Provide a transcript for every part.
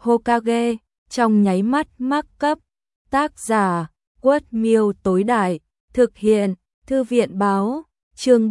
Hokage, trong nháy mắt mắc cấp. Tác giả, Quất Miêu tối đại, thực hiện, Thư viện báo, chương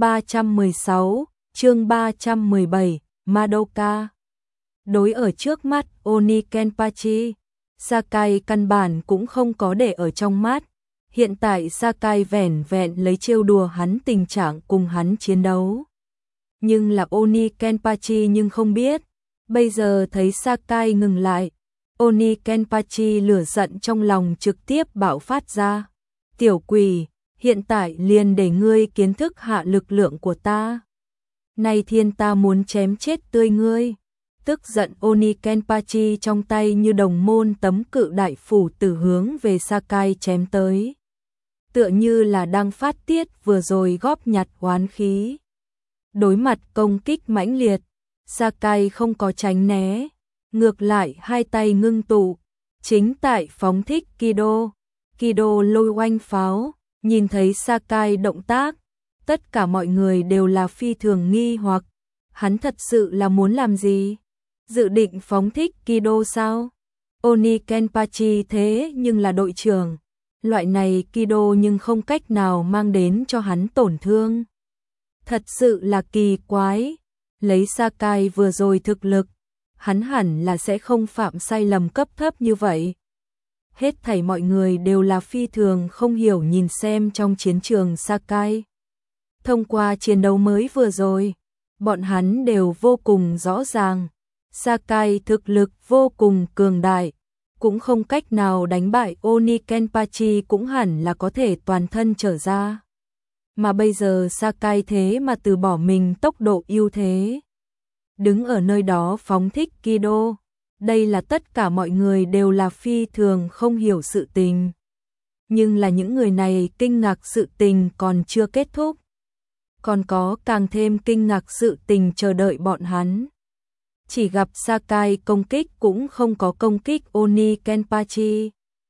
316, chương 317, Madoka. Đối ở trước mắt Oni Kenpachi, Sakai căn bản cũng không có để ở trong mắt. Hiện tại Sakai vẻn vẹn lấy trêu đùa hắn tình trạng cùng hắn chiến đấu. Nhưng là Oni Kenpachi nhưng không biết, bây giờ thấy Sakai ngừng lại, Oni Kenpachi lửa giận trong lòng trực tiếp bạo phát ra. Tiểu quỷ, hiện tại liền để ngươi kiến thức hạ lực lượng của ta. Nay thiên ta muốn chém chết tươi ngươi. Tức giận Oni Kenpachi trong tay như đồng môn tấm cự đại phủ tử hướng về Sakai chém tới. Tựa như là đang phát tiết vừa rồi góp nhặt oán khí. Đối mặt công kích mãnh liệt, Sakai không có tránh né, ngược lại hai tay ngưng tụ, chính tại phóng thích Kido. Kido lôi oanh pháo, nhìn thấy Sakai động tác, tất cả mọi người đều là phi thường nghi hoặc, hắn thật sự là muốn làm gì? Dự định phóng thích Kido sao? Oni Kenpachi thế nhưng là đội trưởng, loại này Kido nhưng không cách nào mang đến cho hắn tổn thương. Thật sự là kỳ quái, lấy Sakai vừa rồi thực lực, hắn hẳn là sẽ không phạm sai lầm cấp thấp như vậy. Hết thảy mọi người đều là phi thường không hiểu nhìn xem trong chiến trường Sakai. Thông qua chiến đấu mới vừa rồi, bọn hắn đều vô cùng rõ ràng, Sakai thực lực vô cùng cường đại, cũng không cách nào đánh bại Oni Kenpachi cũng hẳn là có thể toàn thân trở ra. Mà bây giờ Sakai thế mà từ bỏ mình tốc độ ưu thế. Đứng ở nơi đó phóng thích Kido, đây là tất cả mọi người đều là phi thường không hiểu sự tình. Nhưng là những người này kinh ngạc sự tình còn chưa kết thúc. Còn có càng thêm kinh ngạc sự tình chờ đợi bọn hắn. Chỉ gặp Sakai công kích cũng không có công kích Oni Kenpachi.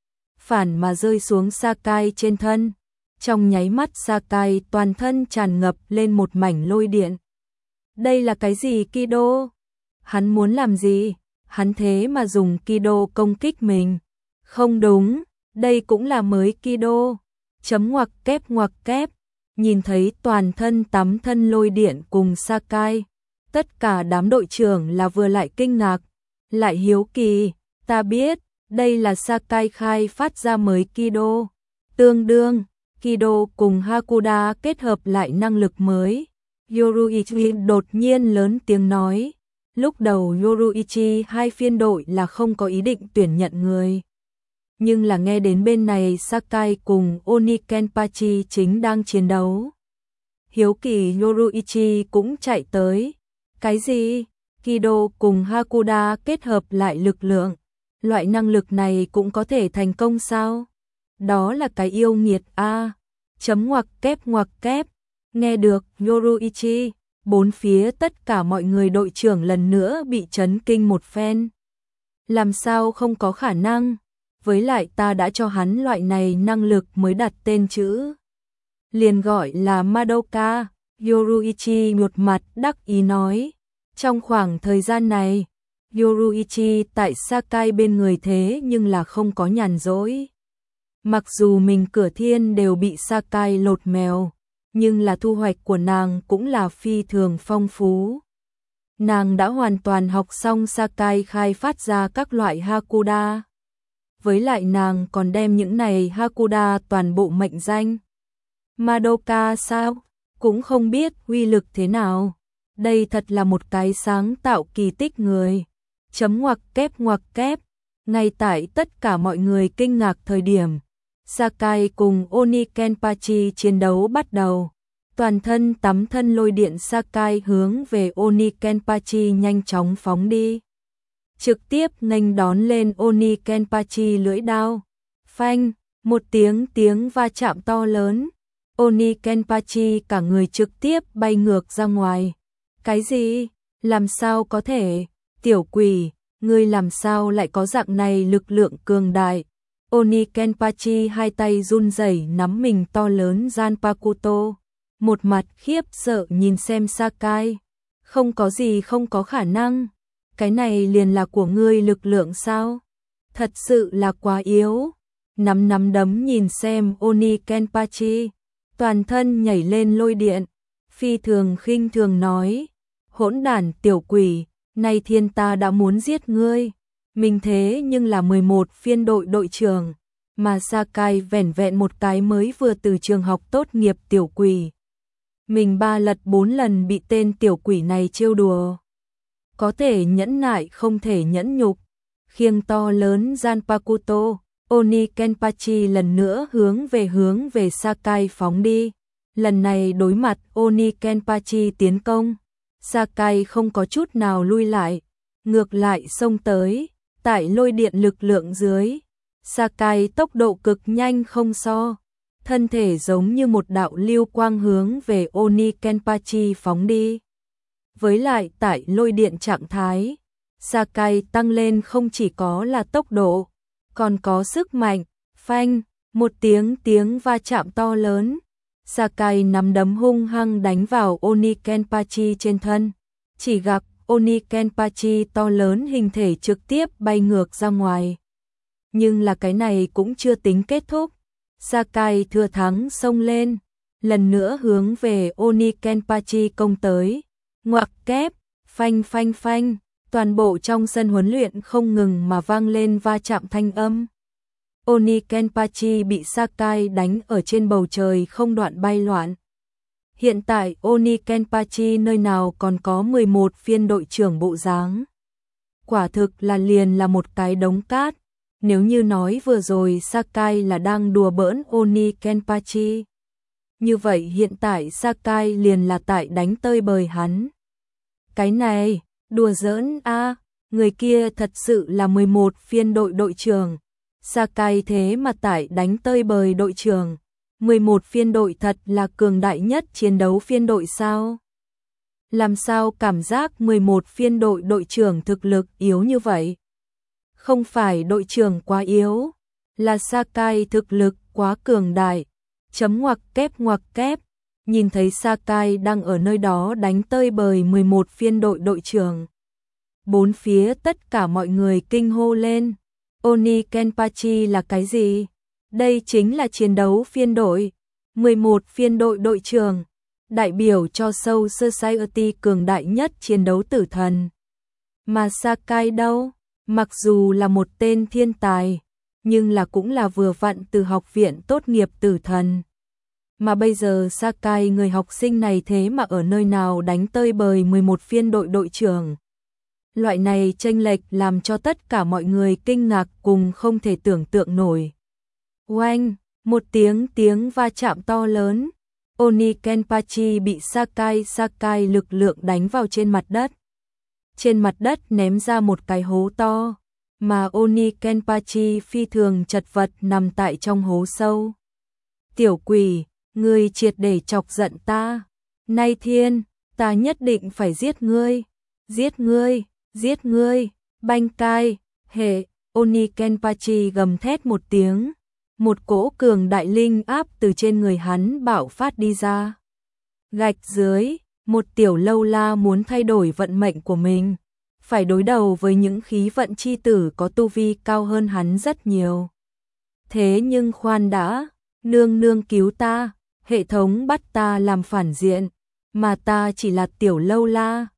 Phản mà rơi xuống Sakai trên thân. Trong nháy mắt Sakai toàn thân tràn ngập lên một mảnh lôi điện. Đây là cái gì Kido? Hắn muốn làm gì? Hắn thế mà dùng Kido công kích mình. Không đúng, đây cũng là mới Kido. Chấm ngoặc kép. Nhìn thấy toàn thân tắm thân lôi điện cùng Sakai. Tất cả đám đội trưởng là vừa lại kinh ngạc, lại hiếu kỳ. Ta biết, đây là Sakai khai phát ra mới Kido. Tương đương, Kido cùng Hakuda kết hợp lại năng lực mới. Yoruichi đột nhiên lớn tiếng nói. Lúc đầu Yoruichi hai phiên đội là không có ý định tuyển nhận người. Nhưng là nghe đến bên này Sakai cùng Oni Kenpachi chính đang chiến đấu. Hiếu kỳ Yoruichi cũng chạy tới. Cái gì? Kido cùng Hakuda kết hợp lại lực lượng. Loại năng lực này cũng có thể thành công sao? Đó là cái yêu nghiệt a. Chấm ngoặc kép. Nghe được Yoruichi, bốn phía tất cả mọi người đội trưởng lần nữa bị chấn kinh một phen. Làm sao không có khả năng? Với lại ta đã cho hắn loại này năng lực mới đặt tên chữ. Liền gọi là Madoka. Yoruichi một mặt đắc ý nói. Trong khoảng thời gian này, Yoruichi tại Sakai bên người thế nhưng là không có nhàn rỗi. Mặc dù mình cửa thiên đều bị Sakai lột mèo, nhưng là thu hoạch của nàng cũng là phi thường phong phú. Nàng đã hoàn toàn học xong Sakai khai phát ra các loại Hakuda. Với lại nàng còn đem những này Hakuda toàn bộ mệnh danh. Madoka sao? Cũng không biết uy lực thế nào. Đây thật là một cái sáng tạo kỳ tích người. Chấm ngoặc kép. Ngay tại tất cả mọi người kinh ngạc thời điểm, Sakai cùng Oni Kenpachi chiến đấu bắt đầu. Toàn thân tắm thân lôi điện Sakai hướng về Oni Kenpachi nhanh chóng phóng đi. Trực tiếp nghênh đón lên Oni Kenpachi lưỡi đao. Phanh, một tiếng va chạm to lớn. Oni Kenpachi cả người trực tiếp bay ngược ra ngoài. Cái gì? Làm sao có thể? Tiểu quỷ, ngươi làm sao lại có dạng này lực lượng cường đại? Oni Kenpachi hai tay run rẩy nắm mình to lớn Zanpakuto. Một mặt khiếp sợ nhìn xem Sakai. Không có gì không có khả năng. Cái này liền là của ngươi lực lượng sao? Thật sự là quá yếu. Nắm đấm nhìn xem Oni Kenpachi, toàn thân nhảy lên lôi điện, phi thường khinh thường nói, hỗn đản tiểu quỷ, nay thiên ta đã muốn giết ngươi, mình thế nhưng là 11 phiên đội đội trưởng, mà Sakai vẻn vẹn một cái mới vừa từ trường học tốt nghiệp tiểu quỷ. Mình 3 lật 4 lần bị tên tiểu quỷ này trêu đùa. Có thể nhẫn nại không thể nhẫn nhục. Khiêng to lớn Zanpakuto, Oni Kenpachi lần nữa hướng về Sakai phóng đi. Lần này đối mặt Oni Kenpachi tiến công, Sakai không có chút nào lui lại, ngược lại xông tới, tại lôi điện lực lượng dưới. Sakai tốc độ cực nhanh không so, thân thể giống như một đạo lưu quang hướng về Oni Kenpachi phóng đi. Với lại tại lôi điện trạng thái, Sakai tăng lên không chỉ có là tốc độ, còn có sức mạnh. Phanh, một tiếng va chạm to lớn. Sakai nắm đấm hung hăng đánh vào Oni Kenpachi trên thân. Chỉ gặp Oni Kenpachi to lớn hình thể trực tiếp bay ngược ra ngoài. Nhưng là cái này cũng chưa tính kết thúc. Sakai thừa thắng xông lên, lần nữa hướng về Oni Kenpachi công tới. Ngoặc kép, phanh phanh phanh, toàn bộ trong sân huấn luyện không ngừng mà vang lên va chạm thanh âm. Oni Kenpachi bị Sakai đánh ở trên bầu trời không đoạn bay loạn. Hiện tại Oni Kenpachi nơi nào còn có 11 phiên đội trưởng bộ dáng. Quả thực là liền là một cái đống cát. Nếu như nói vừa rồi Sakai là đang đùa bỡn Oni Kenpachi, như vậy hiện tại Sakai liền là tại đánh tơi bời hắn. Cái này, đùa giỡn a, người kia thật sự là 11 phiên đội đội trưởng. Sakai thế mà tại đánh tơi bời đội trưởng. 11 phiên đội thật là cường đại nhất chiến đấu phiên đội sao? Làm sao cảm giác 11 phiên đội đội trưởng thực lực yếu như vậy? Không phải đội trưởng quá yếu, là Sakai thực lực quá cường đại. Chấm ngoặc kép, nhìn thấy Sakai đang ở nơi đó đánh tơi bời 11 phiên đội đội trưởng. Bốn phía tất cả mọi người kinh hô lên. Oni Kenpachi là cái gì? Đây chính là chiến đấu phiên đội. 11 phiên đội đội trưởng, đại biểu cho Soul Society cường đại nhất chiến đấu tử thần. Mà Sakai đâu? Mặc dù là một tên thiên tài, nhưng là cũng là vừa vặn từ học viện tốt nghiệp tử thần. Mà bây giờ Sakai người học sinh này thế mà ở nơi nào đánh tơi bời 11 phiên đội đội trưởng. Loại này chênh lệch làm cho tất cả mọi người kinh ngạc cùng không thể tưởng tượng nổi. Oanh, một tiếng va chạm to lớn. Oni Kenpachi bị Sakai lực lượng đánh vào trên mặt đất. Trên mặt đất ném ra một cái hố to, mà Oni Kenpachi phi thường chật vật nằm tại trong hố sâu. Tiểu quỷ, ngươi triệt để chọc giận ta. Nay thiên, ta nhất định phải giết ngươi. Giết ngươi, banh cai, hệ. Oni Kenpachi gầm thét một tiếng. Một cỗ cường đại linh áp từ trên người hắn bạo phát đi ra. Gạch dưới, một tiểu lâu la muốn thay đổi vận mệnh của mình, phải đối đầu với những khí vận chi tử có tu vi cao hơn hắn rất nhiều. Thế nhưng khoan đã, nương cứu ta, hệ thống bắt ta làm phản diện, mà ta chỉ là tiểu lâu la,